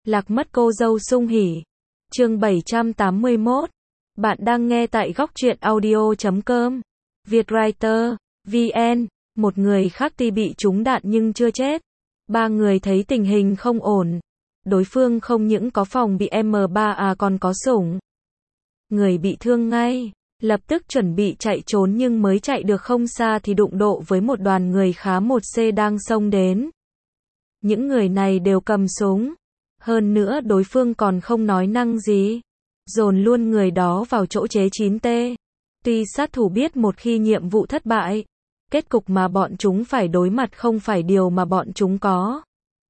Lạc mất cô dâu sung hỉ. Chương 781. Bạn đang nghe tại góc truyện audio.com. Vietwriter, VN. Một người khác tuy bị trúng đạn nhưng chưa chết. Ba người thấy tình hình không ổn. Đối phương không những có phòng bị M3A còn có sủng. Người bị thương ngay. Lập tức chuẩn bị chạy trốn nhưng mới chạy được không xa thì đụng độ với một đoàn người khá 1C đang xông đến. Những người này đều cầm súng. Hơn nữa đối phương còn không nói năng gì. Dồn luôn người đó vào chỗ chế 9T. Tuy sát thủ biết một khi nhiệm vụ thất bại, kết cục mà bọn chúng phải đối mặt không phải điều mà bọn chúng có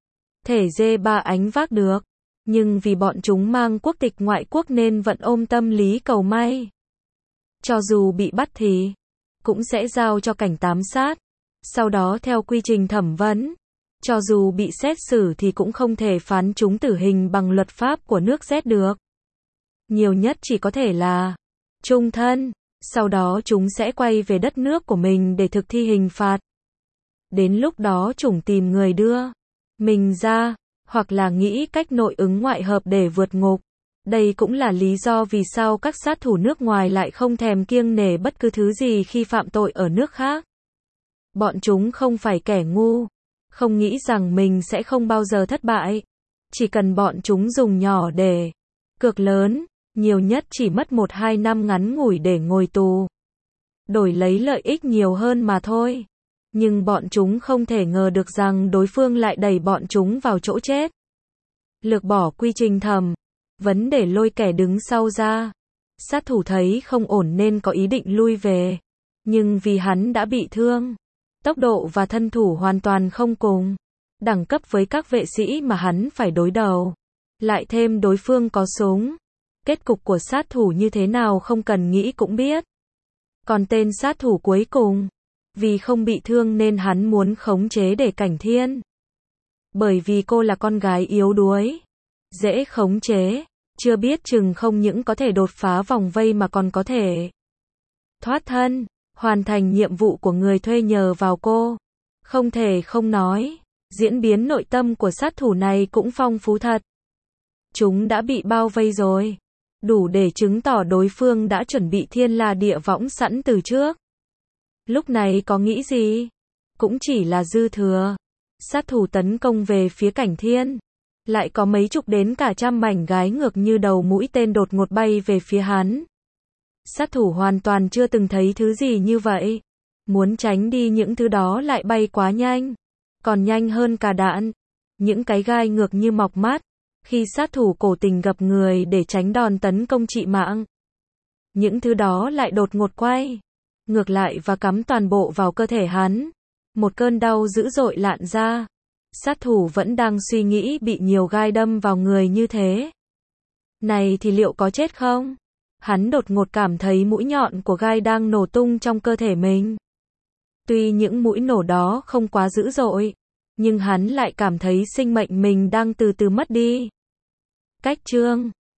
thể D3 ánh vác được. Nhưng vì bọn chúng mang quốc tịch ngoại quốc nên vẫn ôm tâm lý cầu may. Cho dù bị bắt thì cũng sẽ giao cho cảnh giám sát. Sau đó theo quy trình thẩm vấn. Cho dù bị xét xử thì cũng không thể phán chúng tử hình bằng luật pháp của nước Z được. Nhiều nhất chỉ có thể là chung thân. Sau đó chúng sẽ quay về đất nước của mình để thực thi hình phạt. Đến lúc đó chúng tìm người đưa mình ra, hoặc là nghĩ cách nội ứng ngoại hợp để vượt ngục. Đây cũng là lý do vì sao các sát thủ nước ngoài lại không thèm kiêng nể bất cứ thứ gì khi phạm tội ở nước khác. Bọn chúng không phải kẻ ngu, không nghĩ rằng mình sẽ không bao giờ thất bại. Chỉ cần bọn chúng dùng nhỏ để cược lớn, nhiều nhất chỉ mất 1-2 năm ngắn ngủi để ngồi tù. Đổi lấy lợi ích nhiều hơn mà thôi. Nhưng bọn chúng không thể ngờ được rằng đối phương lại đẩy bọn chúng vào chỗ chết. Lược bỏ quy trình thẩm vấn để lôi kẻ đứng sau ra. Sát thủ thấy không ổn nên có ý định lui về. Nhưng vì hắn đã bị thương, tốc độ và thân thủ hoàn toàn không cùng đẳng cấp với các vệ sĩ mà hắn phải đối đầu. Lại thêm đối phương có súng. Kết cục của sát thủ như thế nào không cần nghĩ cũng biết. Còn tên sát thủ cuối cùng, vì không bị thương nên hắn muốn khống chế để Cảnh Thiên. Bởi vì cô là con gái yếu đuối, dễ khống chế, chưa biết chừng không những có thể đột phá vòng vây mà còn có thể thoát thân, hoàn thành nhiệm vụ của người thuê nhờ vào cô. Không thể không nói, diễn biến nội tâm của sát thủ này cũng phong phú thật. Chúng đã bị bao vây rồi, đủ để chứng tỏ đối phương đã chuẩn bị thiên la địa võng sẵn từ trước. Lúc này có nghĩ gì? Cũng chỉ là dư thừa. Sát thủ tấn công về phía Cảnh Thiên. Lại có mấy chục đến cả trăm mảnh gái ngược như đầu mũi tên đột ngột bay về phía hắn. Sát thủ hoàn toàn chưa từng thấy thứ gì như vậy. Muốn tránh đi những thứ đó lại bay quá nhanh. Còn nhanh hơn cả đạn. Những cái gai ngược như mọc mắt. Khi sát thủ cố tình gập người để tránh đòn tấn công trị mạng. Những thứ đó lại đột ngột quay ngược lại và cắm toàn bộ vào cơ thể hắn. Một cơn đau dữ dội lạn ra. Sát thủ vẫn đang suy nghĩ bị nhiều gai đâm vào người như thế. Này thì liệu có chết không? Hắn đột ngột cảm thấy mũi nhọn của gai đang nổ tung trong cơ thể mình. Tuy những mũi nổ đó không quá dữ dội, nhưng hắn lại cảm thấy sinh mệnh mình đang từ từ mất đi. Cách chương